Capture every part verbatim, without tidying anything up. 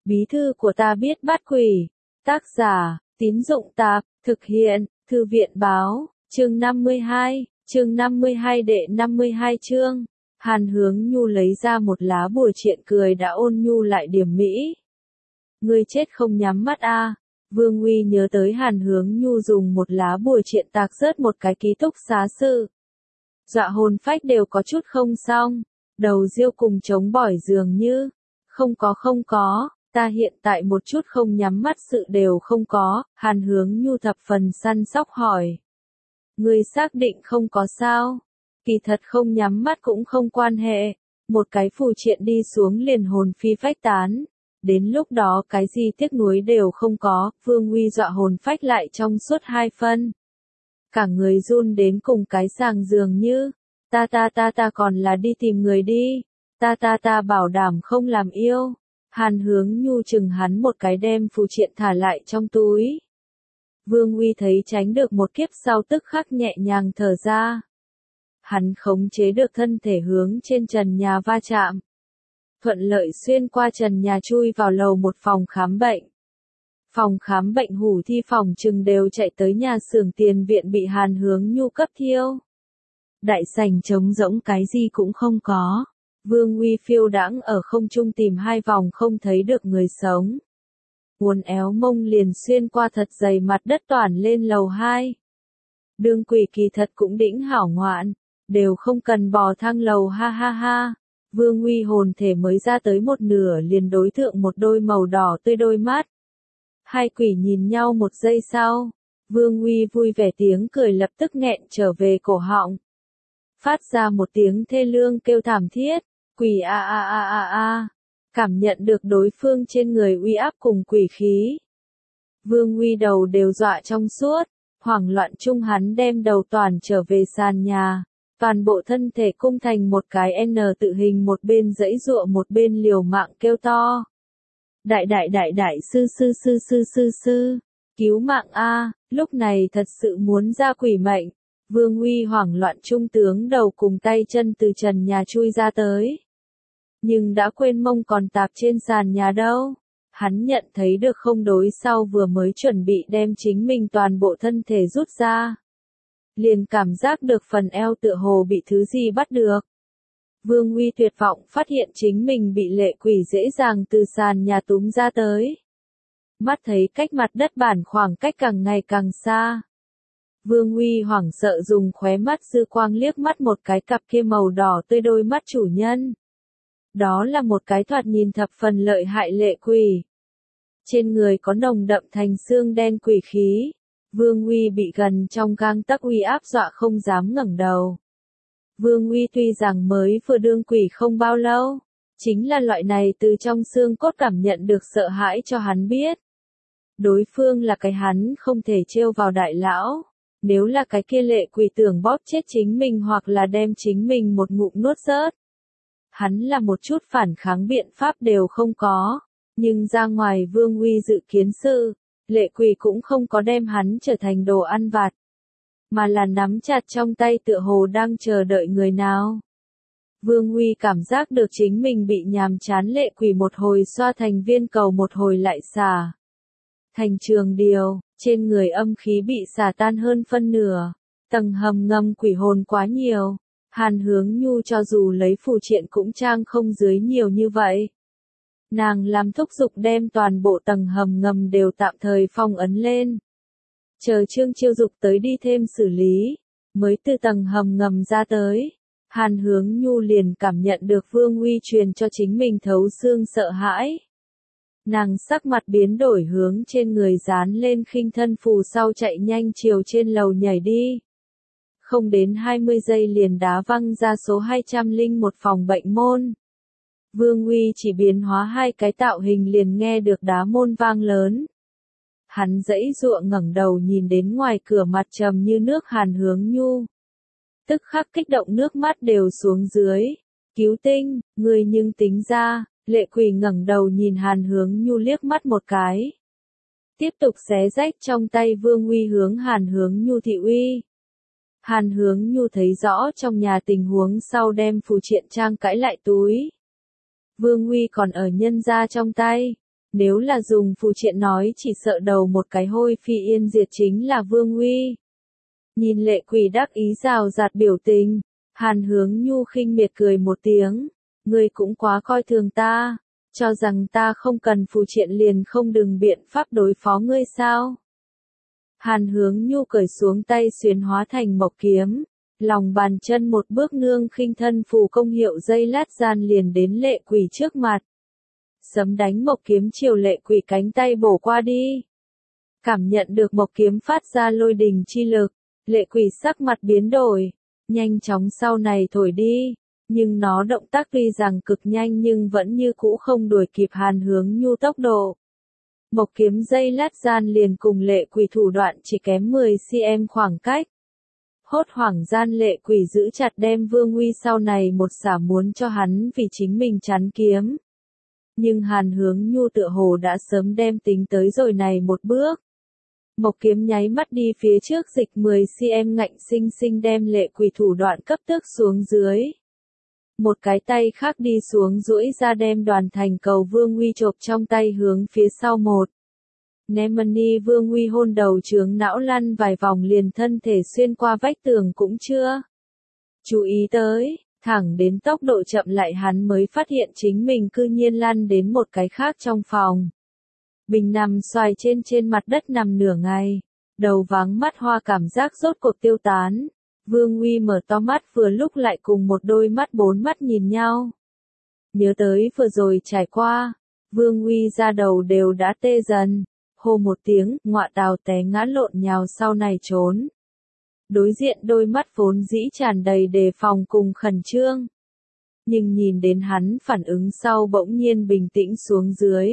Bí thư của ta biết bắt quỷ. Tác giả, Tín Dụng Tạp, thực hiện, Thư viện Báo, chương năm mươi hai, chương năm mươi hai đệ năm mươi hai chương. Hàn Hướng Nhu lấy ra một lá bùa triện cười đã ôn nhu lại điềm mỹ. Ngươi chết không nhắm mắt a. À. Vương Uy nhớ tới Hàn Hướng Nhu dùng một lá bùa triện tạc rớt một cái ký túc xá sự. Dọa hồn phách đều có chút không xong, đầu riêu cùng chống bỏi dường như, không có không có, ta hiện tại một chút không nhắm mắt sự đều không có, Hàn Hướng Nhu thập phần săn sóc hỏi. Ngươi xác định không có sao? Kỳ thật không nhắm mắt cũng không quan hệ, một cái phù triện đi xuống liền hồn phi phách tán. Đến lúc đó cái gì tiếc nuối đều không có, Vương Uy dọa hồn phách lại trong suốt hai phân. Cả người run đến cùng cái sàng dường như, ta ta ta ta còn là đi tìm người đi, ta ta ta bảo đảm không làm yêu. Hàn Hướng Nhu chừng hắn một cái đem phù triện thả lại trong túi. Vương Uy thấy tránh được một kiếp sau tức khắc nhẹ nhàng thở ra. Hắn khống chế được thân thể hướng trên trần nhà va chạm. Thuận lợi xuyên qua trần nhà chui vào lầu một phòng khám bệnh. Phòng khám bệnh hủ thi phòng trừng đều chạy tới nhà xưởng tiền viện bị Hàn Hướng Nhu cấp thiêu. Đại sảnh trống rỗng cái gì cũng không có. Vương Uy phiêu đãng ở không trung tìm hai vòng không thấy được người sống. Uốn éo mông liền xuyên qua thật dày mặt đất toàn lên lầu hai. Đường quỷ kỳ thật cũng đĩnh hảo ngoạn, đều không cần bò thang lầu ha ha ha. Vương Uy hồn thể mới ra tới một nửa liền đối thượng một đôi màu đỏ tươi đôi mắt. Hai quỷ nhìn nhau một giây sau, Vương Uy vui vẻ tiếng cười lập tức nghẹn trở về cổ họng. Phát ra một tiếng thê lương kêu thảm thiết, quỷ a a a a a, cảm nhận được đối phương trên người uy áp cùng quỷ khí. Vương Uy đầu đều dọa trong suốt, hoảng loạn chung hắn đem đầu toàn trở về sàn nhà. Toàn bộ thân thể cung thành một cái N tự hình một bên giãy giụa một bên liều mạng kêu to. Đại đại đại đại sư sư sư sư sư sư, cứu mạng a, lúc này thật sự muốn ra quỷ mệnh. Vương Uy hoảng loạn trung tướng đầu cùng tay chân từ trần nhà chui ra tới. Nhưng đã quên mông còn tạp trên sàn nhà đâu. Hắn nhận thấy được không đối sau vừa mới chuẩn bị đem chính mình toàn bộ thân thể rút ra. Liền cảm giác được phần eo tựa hồ bị thứ gì bắt được. Vương Uy tuyệt vọng phát hiện chính mình bị lệ quỷ dễ dàng từ sàn nhà túm ra tới. Mắt thấy cách mặt đất bản khoảng cách càng ngày càng xa. Vương Uy hoảng sợ dùng khóe mắt dư quang liếc mắt một cái cặp kia màu đỏ tươi đôi mắt chủ nhân. Đó là một cái thoạt nhìn thập phần lợi hại lệ quỷ. Trên người có nồng đậm thành xương đen quỷ khí. Vương Uy bị gần trong gang tấc uy áp dọa không dám ngẩng đầu. Vương Uy tuy rằng mới vừa đương quỷ không bao lâu, chính là loại này từ trong xương cốt cảm nhận được sợ hãi cho hắn biết. Đối phương là cái hắn không thể trêu vào đại lão, nếu là cái kia lệ quỷ tưởng bóp chết chính mình hoặc là đem chính mình một ngụm nuốt rớt. Hắn là một chút phản kháng biện pháp đều không có, nhưng ra ngoài Vương Uy dự kiến sự. Lệ quỷ cũng không có đem hắn trở thành đồ ăn vặt, mà là nắm chặt trong tay tựa hồ đang chờ đợi người nào. Vương Uy cảm giác được chính mình bị nhàm chán lệ quỷ một hồi xoa thành viên cầu một hồi lại xả thành trường điều, trên người âm khí bị xả tan hơn phân nửa, tầng hầm ngầm quỷ hồn quá nhiều. Hàn Hướng Nhu cho dù lấy phù triện cũng trang không dưới nhiều như vậy. Nàng làm thúc giục đem toàn bộ tầng hầm ngầm đều tạm thời phong ấn lên. Chờ Trương Chiêu Dục tới đi thêm xử lý, mới từ tầng hầm ngầm ra tới. Hàn Hướng Nhu liền cảm nhận được Vương Uy truyền cho chính mình thấu xương sợ hãi. Nàng sắc mặt biến đổi hướng trên người dán lên khinh thân phù sau chạy nhanh chiều trên lầu nhảy đi. Không đến hai mươi giây liền đá văng ra số hai trăm lẻ một phòng bệnh môn. Vương Uy chỉ biến hóa hai cái tạo hình liền nghe được đá môn vang lớn. Hắn giãy giụa ngẩng đầu nhìn đến ngoài cửa mặt trầm như nước Hàn Hướng Nhu. Tức khắc kích động nước mắt đều xuống dưới. Cứu tinh, người nhưng tính ra, lệ quỷ ngẩng đầu nhìn Hàn Hướng Nhu liếc mắt một cái. Tiếp tục xé rách trong tay Vương Uy hướng Hàn Hướng Nhu thị uy. Hàn Hướng Nhu thấy rõ trong nhà tình huống sau đem phù triện trang cãi lại túi. Vương Uy còn ở nhân gia trong tay, Nếu là dùng phù triện nói chỉ sợ đầu một cái hôi phi yên diệt chính là Vương Uy. Nhìn Lệ Quỷ đắc ý rào rạt biểu tình, Hàn Hướng Nhu khinh miệt cười một tiếng, ngươi cũng quá coi thường ta, cho rằng ta không cần phù triện liền không đừng biện pháp đối phó ngươi sao. Hàn Hướng Nhu cởi xuống tay xuyến hóa thành mộc kiếm, lòng bàn chân một bước nương khinh thân phù công hiệu dây lát gian liền đến Lệ Quỷ trước mặt. Sấm đánh mộc kiếm chiều Lệ Quỷ cánh tay bổ qua đi. Cảm nhận được mộc kiếm phát ra lôi đình chi lực, Lệ Quỷ sắc mặt biến đổi, nhanh chóng sau này thổi đi, nhưng nó động tác tuy rằng cực nhanh nhưng vẫn như cũ không đuổi kịp Hàn Hướng Nhu tốc độ. Mộc kiếm dây lát gian liền cùng Lệ Quỷ thủ đoạn chỉ kém mười xăng-ti-mét khoảng cách. Hốt hoảng gian Lệ Quỷ giữ chặt đem Vương Uy sau này một xả muốn cho hắn vì chính mình chắn kiếm. Nhưng Hàn Hướng Nhu tựa hồ đã sớm đem tính tới rồi này một bước. Mộc kiếm nháy mắt đi phía trước dịch mười xăng-ti-mét ngạnh sinh sinh đem Lệ Quỷ thủ đoạn cấp tước xuống dưới. Một cái tay khác đi xuống duỗi ra đem đoàn thành cầu Vương Uy chộp trong tay hướng phía sau một. Nemani Vương Uy hôn đầu chướng não lăn vài vòng liền thân thể xuyên qua vách tường cũng chưa chú ý tới, thẳng đến tốc độ chậm lại hắn mới phát hiện chính mình cư nhiên lăn đến một cái khác trong phòng. Bình nằm xoài trên trên mặt đất nằm nửa ngày, đầu váng mắt hoa cảm giác rốt cuộc tiêu tán. Vương Uy mở to mắt vừa lúc lại cùng một đôi mắt bốn mắt nhìn nhau. Nhớ tới vừa rồi trải qua, Vương Uy ra đầu đều đã tê dần, hô một tiếng, ngọa tào té ngã lộn nhào sau này trốn. Đối diện đôi mắt vốn dĩ tràn đầy đề phòng cùng khẩn trương. Nhưng nhìn đến hắn phản ứng sau bỗng nhiên bình tĩnh xuống dưới.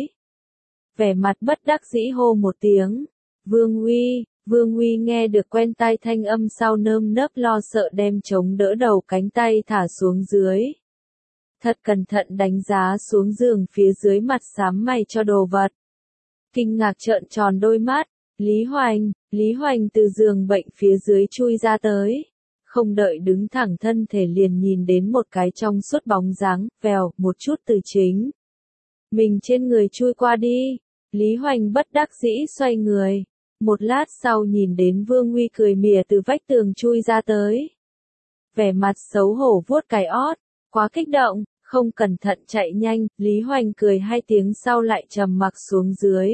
Vẻ mặt bất đắc dĩ hô một tiếng, Vương Uy. Vương Uy nghe được quen tai thanh âm sau nơm nớp lo sợ đem chống đỡ đầu cánh tay thả xuống dưới. Thật cẩn thận đánh giá xuống giường phía dưới mặt xám mày cho đồ vật. Kinh ngạc trợn tròn đôi mắt, Lý Hoành, Lý Hoành từ giường bệnh phía dưới chui ra tới. Không đợi đứng thẳng thân thể liền nhìn đến một cái trong suốt bóng dáng, vèo, một chút từ chính. Mình trên người chui qua đi, Lý Hoành bất đắc dĩ xoay người. Một lát sau nhìn đến Vương Uy cười mỉa từ vách tường chui ra tới. Vẻ mặt xấu hổ vuốt cái ót, quá kích động, không cẩn thận chạy nhanh, Lý Hoành cười hai tiếng sau lại trầm mặc xuống dưới.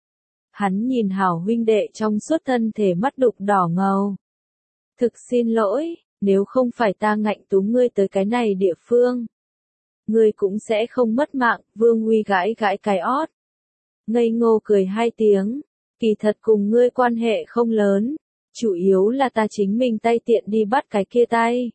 Hắn nhìn hảo huynh đệ trong suốt thân thể mắt đục đỏ ngầu. Thực xin lỗi, nếu không phải ta ngạnh túm ngươi tới cái này địa phương. Ngươi cũng sẽ không mất mạng, Vương Uy gãi gãi cái ót. Ngây ngô cười hai tiếng. Kỳ thật cùng ngươi quan hệ không lớn, chủ yếu là ta chính mình tay tiện đi bắt cái kia tay.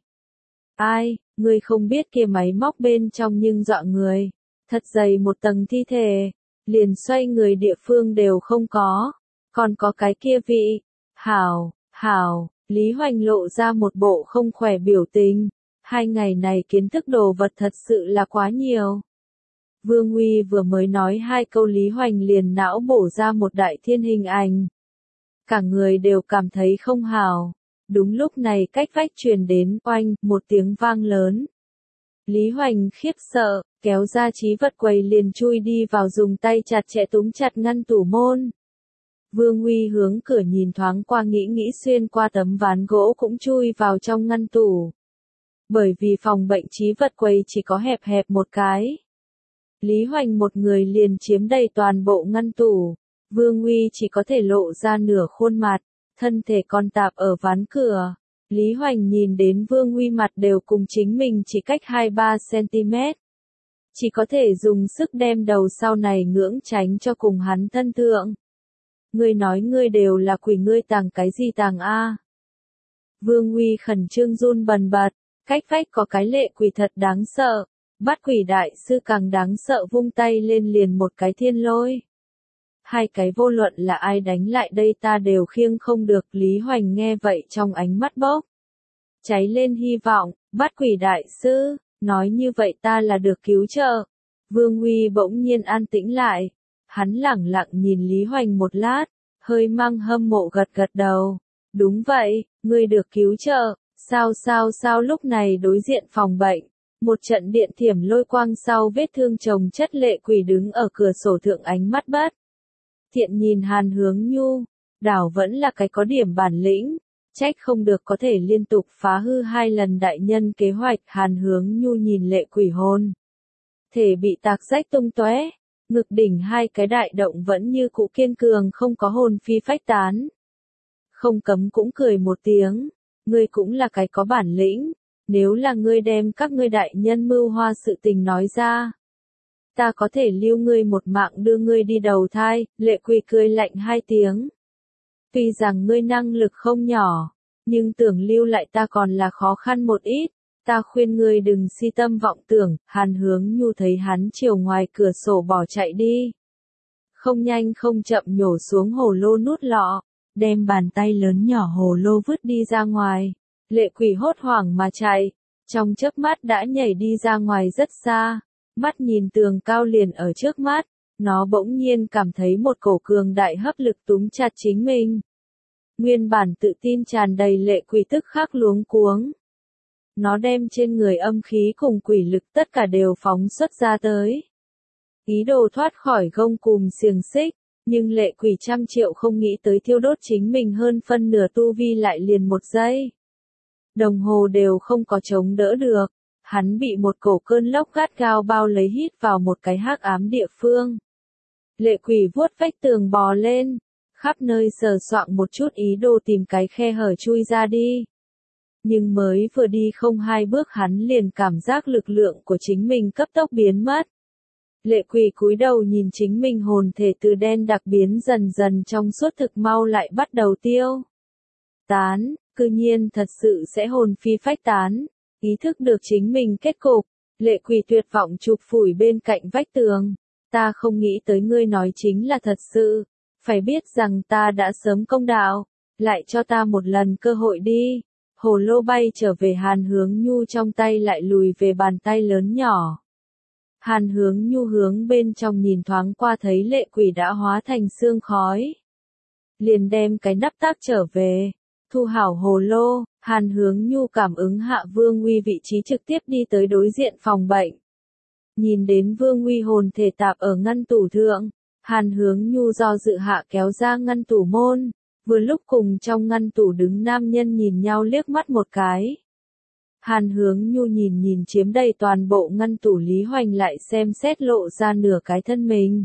Ai, ngươi không biết kia máy móc bên trong nhưng dọa người, thật dày một tầng thi thể, liền xoay người địa phương đều không có, còn có cái kia vị, hảo, hảo, Lý Hoành lộ ra một bộ không khỏe biểu tình, hai ngày này kiến thức đồ vật thật sự là quá nhiều. Vương Uy vừa mới nói hai câu Lý Hoành liền não bổ ra một đại thiên hình ảnh. Cả người đều cảm thấy không hào. Đúng lúc này cách vách truyền đến oanh, một tiếng vang lớn. Lý Hoành khiếp sợ, kéo ra trí vật quầy liền chui đi vào dùng tay chặt chẽ túm chặt ngăn tủ môn. Vương Uy hướng cửa nhìn thoáng qua nghĩ nghĩ xuyên qua tấm ván gỗ cũng chui vào trong ngăn tủ. Bởi vì phòng bệnh trí vật quầy chỉ có hẹp hẹp một cái. Lý Hoành một người liền chiếm đầy toàn bộ ngăn tủ, Vương Uy chỉ có thể lộ ra nửa khuôn mặt, thân thể còn tạp ở ván cửa. Lý Hoành nhìn đến Vương Uy mặt đều cùng chính mình chỉ cách hai ba xăng-ti-mét. Chỉ có thể dùng sức đem đầu sau này ngưỡng tránh cho cùng hắn thân thượng. Ngươi nói ngươi đều là quỷ ngươi tàng cái gì tàng a? Vương Uy khẩn trương run bần bật, cách vách có cái Lệ Quỷ thật đáng sợ. Bắt Quỷ đại sư càng đáng sợ vung tay lên liền một cái thiên lôi. Hai cái vô luận là ai đánh lại đây ta đều khiêng không được, Lý Hoành nghe vậy trong ánh mắt bốc. Cháy lên hy vọng, Bắt Quỷ đại sư, nói như vậy ta là được cứu trợ. Vương Uy bỗng nhiên an tĩnh lại, hắn lẳng lặng nhìn Lý Hoành một lát, hơi mang hâm mộ gật gật đầu. Đúng vậy, ngươi được cứu trợ, sao sao sao lúc này đối diện phòng bệnh. Một trận điện thiểm lôi quang sau vết thương chồng chất Lệ Quỷ đứng ở cửa sổ thượng ánh mắt bất thiện nhìn Hàn Hướng Nhu, đảo vẫn là cái có điểm bản lĩnh, trách không được có thể liên tục phá hư hai lần đại nhân kế hoạch. Hàn Hướng Nhu nhìn Lệ Quỷ hôn thể bị tạc rách tung tóe, ngực đỉnh hai cái đại động vẫn như cũ kiên cường không có hồn phi phách tán. Không cấm cũng cười một tiếng, ngươi cũng là cái có bản lĩnh, nếu là ngươi đem các ngươi đại nhân mưu hoa sự tình nói ra, ta có thể lưu ngươi một mạng đưa ngươi đi đầu thai. Lệ Quỷ cười lạnh hai tiếng. Tuy rằng ngươi năng lực không nhỏ, nhưng tưởng lưu lại ta còn là khó khăn một ít, ta khuyên ngươi đừng si tâm vọng tưởng. Hàn Hướng Nhu thấy hắn chiều ngoài cửa sổ bỏ chạy đi, không nhanh không chậm nhổ xuống hồ lô nút lọ, đem bàn tay lớn nhỏ hồ lô vứt đi ra ngoài. Lệ Quỷ hốt hoảng mà chạy, trong chớp mắt đã nhảy đi ra ngoài rất xa, mắt nhìn tường cao liền ở trước mắt, nó bỗng nhiên cảm thấy một cổ cường đại hấp lực túm chặt chính mình. Nguyên bản tự tin tràn đầy Lệ Quỷ tức khắc luống cuống. Nó đem trên người âm khí cùng quỷ lực tất cả đều phóng xuất ra tới. Ý đồ thoát khỏi gông cùm xiềng xích, nhưng Lệ Quỷ trăm triệu không nghĩ tới thiêu đốt chính mình hơn phân nửa tu vi lại liền một giây đồng hồ đều không có chống đỡ được, hắn bị một cổ cơn lốc gắt gao bao lấy hít vào một cái hắc ám địa phương. Lệ Quỷ vuốt vách tường bò lên, khắp nơi sờ soạng một chút ý đồ tìm cái khe hở chui ra đi. Nhưng mới vừa đi không hai bước hắn liền cảm giác lực lượng của chính mình cấp tốc biến mất. Lệ Quỷ cúi đầu nhìn chính mình hồn thể từ đen đặc biến dần dần trong suốt thực mau lại bắt đầu tiêu tán, cư nhiên thật sự sẽ hồn phi phách tán. Ý thức được chính mình kết cục, Lệ Quỷ tuyệt vọng chụp phủi bên cạnh vách tường. Ta không nghĩ tới ngươi nói chính là thật sự, phải biết rằng ta đã sớm công đạo, lại cho ta một lần cơ hội đi. Hồ lô bay trở về Hàn Hướng Nhu trong tay lại lùi về bàn tay lớn nhỏ. Hàn Hướng Nhu hướng bên trong nhìn thoáng qua thấy Lệ Quỷ đã hóa thành sương khói, liền đem cái nắp tác trở về, thu hảo hồ lô. Hàn Hướng Nhu cảm ứng hạ Vương Uy vị trí trực tiếp đi tới đối diện phòng bệnh. Nhìn đến Vương Uy hồn thể tạp ở ngăn tủ thượng, Hàn Hướng Nhu do dự hạ kéo ra ngăn tủ môn, vừa lúc cùng trong ngăn tủ đứng nam nhân nhìn nhau liếc mắt một cái. Hàn Hướng Nhu nhìn nhìn chiếm đầy toàn bộ ngăn tủ Lý Hoành lại xem xét lộ ra nửa cái thân mình.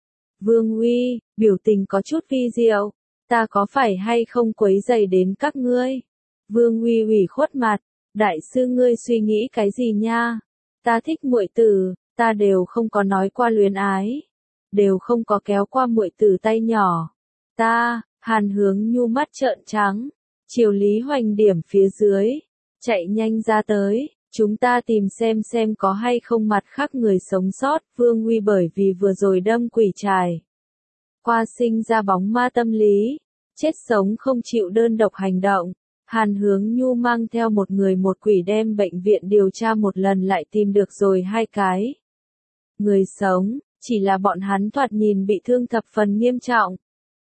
Vương Uy, biểu tình có chút vi diệu, ta có phải hay không quấy rầy đến các ngươi? Vương Uy ủy khuất mặt, đại sư ngươi suy nghĩ cái gì nha? Ta thích muội tử, ta đều không có nói qua luyến ái, đều không có kéo qua muội tử tay nhỏ. Ta, Hàn Hướng Nhu mắt trợn trắng, chiều Lý Hoành điểm phía dưới, chạy nhanh ra tới, chúng ta tìm xem xem có hay không mặt khác người sống sót. Vương Uy bởi vì vừa rồi đâm quỷ trải qua sinh ra bóng ma tâm lý, chết sống không chịu đơn độc hành động. Hàn Hướng Nhu mang theo một người một quỷ đem bệnh viện điều tra một lần lại tìm được rồi hai cái người sống, chỉ là bọn hắn thoạt nhìn bị thương thập phần nghiêm trọng.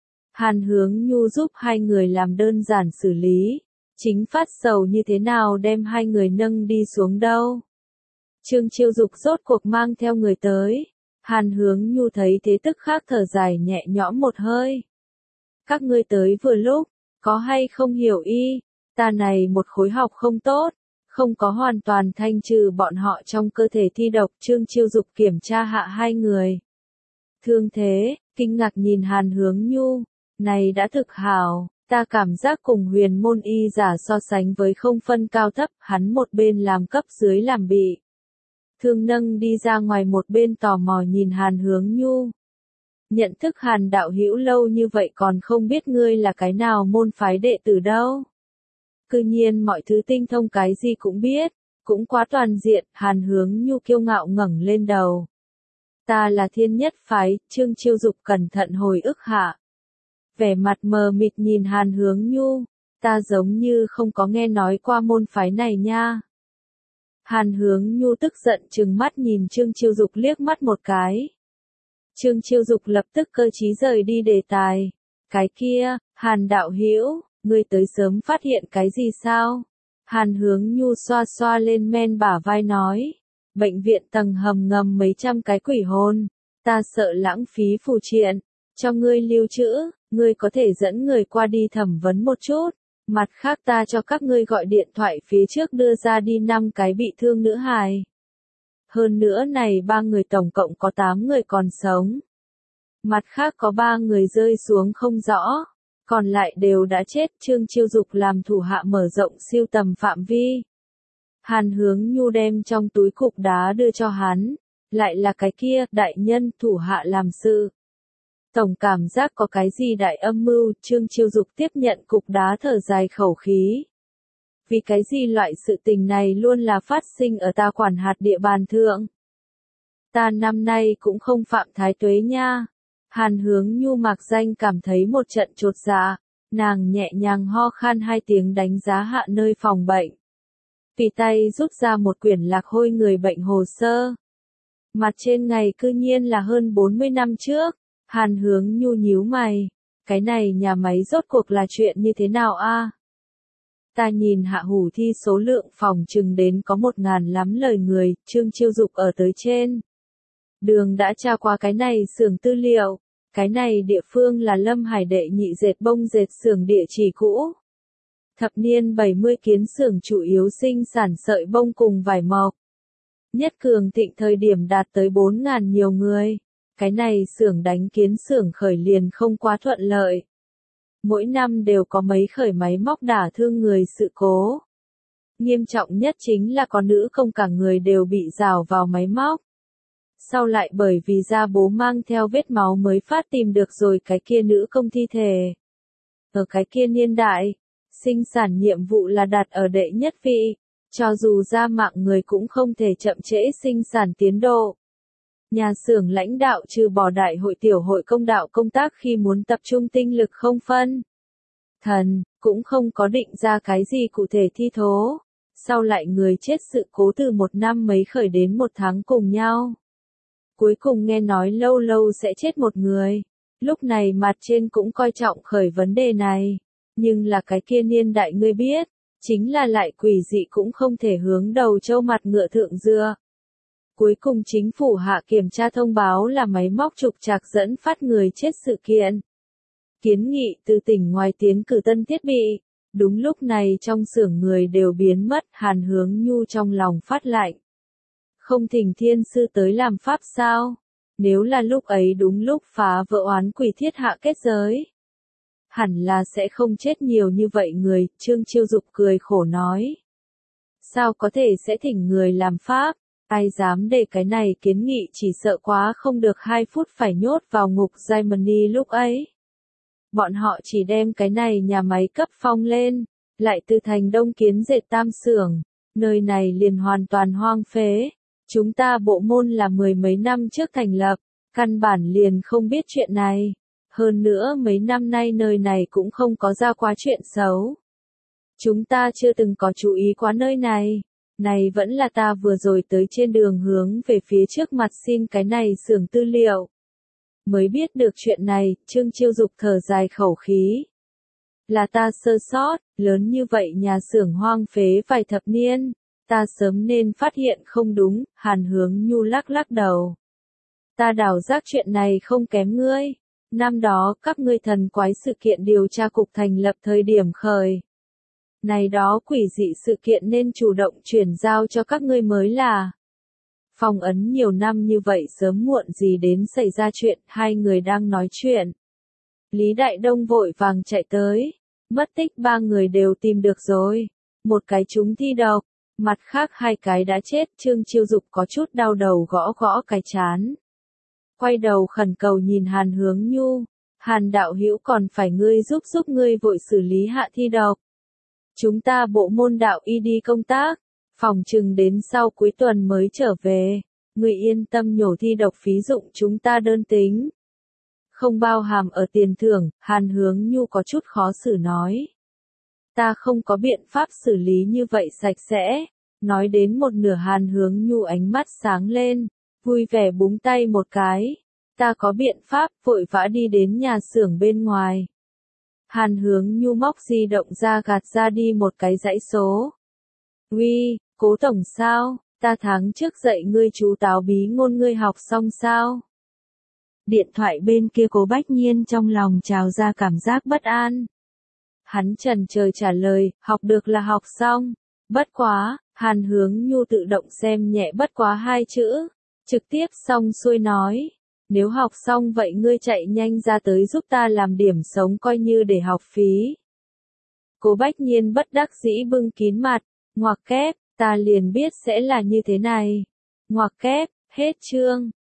Hàn Hướng Nhu giúp hai người làm đơn giản xử lý, chính phát sầu như thế nào đem hai người nâng đi xuống đâu. Trương Chiêu Dục rốt cuộc mang theo người tới, Hàn Hướng Nhu thấy thế tức khắc thở dài nhẹ nhõm một hơi. Các ngươi tới vừa lúc, có hay không hiểu y, ta này một khối học không tốt, không có hoàn toàn thanh trừ bọn họ trong cơ thể thi độc. Trương Chiêu Dục kiểm tra hạ hai người thương thế, kinh ngạc nhìn Hàn Hướng Nhu, này đã thực hảo, ta cảm giác cùng huyền môn y giả so sánh với không phân cao thấp. Hắn một bên làm cấp dưới làm bị thương nâng đi ra ngoài, một bên tò mò nhìn Hàn Hướng Nhu. Nhận thức Hàn đạo hữu lâu như vậy còn không biết ngươi là cái nào môn phái đệ tử đâu. Cư nhiên mọi thứ tinh thông cái gì cũng biết, cũng quá toàn diện. Hàn Hướng Nhu kiêu ngạo ngẩng lên đầu. Ta là Thiên Nhất phái. Trương Chiêu Dục cẩn thận hồi ức hạ, vẻ mặt mờ mịt nhìn Hàn Hướng Nhu, ta giống như không có nghe nói qua môn phái này nha. Hàn Hướng Nhu tức giận trừng mắt nhìn Trương Chiêu Dục liếc mắt một cái. Trương Chiêu Dục lập tức cơ trí rời đi đề tài. Cái kia, Hàn đạo hữu, ngươi tới sớm phát hiện cái gì sao? Hàn Hướng Nhu xoa xoa lên men bả vai nói. Bệnh viện tầng hầm ngầm mấy trăm cái quỷ hồn. Ta sợ lãng phí phù triện. Cho ngươi lưu trữ, ngươi có thể dẫn người qua đi thẩm vấn một chút. Mặt khác ta cho các ngươi gọi điện thoại phía trước đưa ra đi năm cái bị thương nữ hài. Hơn nữa này ba người tổng cộng có tám người còn sống. Mặt khác có ba người rơi xuống không rõ. Còn lại đều đã chết. Trương Chiêu Dục làm thủ hạ mở rộng siêu tầm phạm vi. Hàn Hướng Nhu đem trong túi cục đá đưa cho hắn. Lại là cái kia, đại nhân, thủ hạ làm sự. Tổng cảm giác có cái gì đại âm mưu, Trương Chiêu Dục tiếp nhận cục đá thở dài khẩu khí. Vì cái gì loại sự tình này luôn là phát sinh ở ta quản hạt địa bàn thượng. Ta năm nay cũng không phạm thái tuế nha. Hàn Hướng Nhu mặc danh cảm thấy một trận chột dạ, nàng nhẹ nhàng ho khan hai tiếng đánh giá hạ nơi phòng bệnh. Tùy tay rút ra một quyển lạc hôi người bệnh hồ sơ. Mặt trên ngày cư nhiên là hơn bốn mươi năm trước. Hàn Hướng Nhu nhíu mày. Cái này nhà máy rốt cuộc là chuyện như thế nào a? Ta nhìn hạ hủ thi số lượng phòng chừng đến có một ngàn lắm lời người, Trương Chiêu Dục ở tới trên. Đường đã tra qua cái này xưởng tư liệu. Cái này địa phương là Lâm Hải đệ nhị dệt bông dệt xưởng địa chỉ cũ. Thập niên bảy mươi kiến xưởng chủ yếu sinh sản sợi bông cùng vải mộc. Nhất cường thịnh thời điểm đạt tới bốn ngàn nhiều người. Cái này xưởng đánh kiến xưởng khởi liền không quá thuận lợi. Mỗi năm đều có mấy khởi máy móc đả thương người sự cố. Nghiêm trọng nhất chính là có nữ công cả người đều bị rào vào máy móc. Sau lại bởi vì da bố mang theo vết máu mới phát tìm được rồi cái kia nữ công thi thể. Ở cái kia niên đại, sinh sản nhiệm vụ là đặt ở đệ nhất vị, cho dù ra mạng người cũng không thể chậm trễ sinh sản tiến độ. Nhà xưởng lãnh đạo trừ bỏ đại hội tiểu hội công đạo công tác khi muốn tập trung tinh lực không phân. Thần, cũng không có định ra cái gì cụ thể thi thố. Sau lại người chết sự cố từ một năm mấy khởi đến một tháng cùng nhau. Cuối cùng nghe nói lâu lâu sẽ chết một người. Lúc này mặt trên cũng coi trọng khởi vấn đề này. Nhưng là cái kia niên đại ngươi biết, chính là lại quỷ dị cũng không thể hướng đầu châu mặt ngựa thượng dưa. Cuối cùng chính phủ hạ kiểm tra thông báo là máy móc trục trặc dẫn phát người chết sự kiện. Kiến nghị từ tỉnh ngoài tiến cử tân thiết bị. Đúng lúc này trong xưởng người đều biến mất, Hàn Hướng Nhu trong lòng phát lạnh. Không thỉnh thiên sư tới làm pháp sao? Nếu là lúc ấy đúng lúc phá vỡ oán quỷ thiết hạ kết giới. Hẳn là sẽ không chết nhiều như vậy người, Trương Chiêu Dục cười khổ nói. Sao có thể sẽ thỉnh người làm pháp? Ai dám để cái này kiến nghị chỉ sợ quá không được hai phút phải nhốt vào ngục Germany lúc ấy. Bọn họ chỉ đem cái này nhà máy cấp phong lên, lại từ thành đông kiến dệt tam xưởng, nơi này liền hoàn toàn hoang phế. Chúng ta bộ môn là mười mấy năm trước thành lập, căn bản liền không biết chuyện này. Hơn nữa mấy năm nay nơi này cũng không có ra quá chuyện xấu. Chúng ta chưa từng có chú ý quá nơi này. Này vẫn là ta vừa rồi tới trên đường hướng về phía trước mặt xin cái này xưởng tư liệu. Mới biết được chuyện này, Trương Chiêu Dục thở dài khẩu khí. Là ta sơ sót, lớn như vậy nhà xưởng hoang phế vài thập niên. Ta sớm nên phát hiện không đúng, Hàn Hướng Nhu lắc lắc đầu. Ta đảo giác chuyện này không kém ngươi. Năm đó các ngươi thần quái sự kiện điều tra cục thành lập thời điểm khởi. Này đó quỷ dị sự kiện nên chủ động chuyển giao cho các ngươi mới là. Phong ấn nhiều năm như vậy sớm muộn gì đến xảy ra chuyện, hai người đang nói chuyện. Lý Đại Đông vội vàng chạy tới, mất tích ba người đều tìm được rồi. Một cái trúng thi độc, mặt khác hai cái đã chết, Trương Chiêu Dục có chút đau đầu gõ gõ cái chán. Quay đầu khẩn cầu nhìn Hàn Hướng Nhu, Hàn đạo hữu còn phải ngươi giúp giúp ngươi vội xử lý hạ thi độc. Chúng ta bộ môn đạo y đi công tác, phòng chừng đến sau cuối tuần mới trở về, ngươi yên tâm nhổ thi độc phí dụng chúng ta đơn tính. Không bao hàm ở tiền thưởng, Hàn Hướng Nhu có chút khó xử nói. Ta không có biện pháp xử lý như vậy sạch sẽ. Nói đến một nửa Hàn Hướng Nhu ánh mắt sáng lên, vui vẻ búng tay một cái. Ta có biện pháp, vội vã đi đến nhà xưởng bên ngoài. Hàn Hướng Nhu móc di động ra gạt ra đi một cái dãy số. Uy, Cố tổng sao? ta tháng trước dạy ngươi chú táo bí ngôn ngươi học xong sao? Điện thoại bên kia Cố Bách Nhiên trong lòng trào ra cảm giác bất an. Hắn chần chờ trả lời, học được là học xong. Bất quá, Hàn Hướng Nhu tự động xem nhẹ bất quá hai chữ. Trực tiếp xong xuôi nói. Nếu học xong vậy ngươi chạy nhanh ra tới giúp ta làm điểm sống coi như để học phí. Cố Bách Nhiên bất đắc dĩ bưng kín mặt. Ngoặc kép, ta liền biết sẽ là như thế này. Ngoặc kép, hết chương.